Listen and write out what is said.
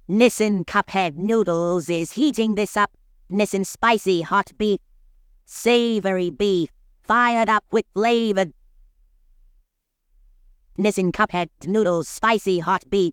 Nissin Cuphead Noodles is heating this up. Nissin Spicy Hot Beef. Savory beef, fired up with flavor. Nissin Cuphead Noodles Spicy Hot Beef.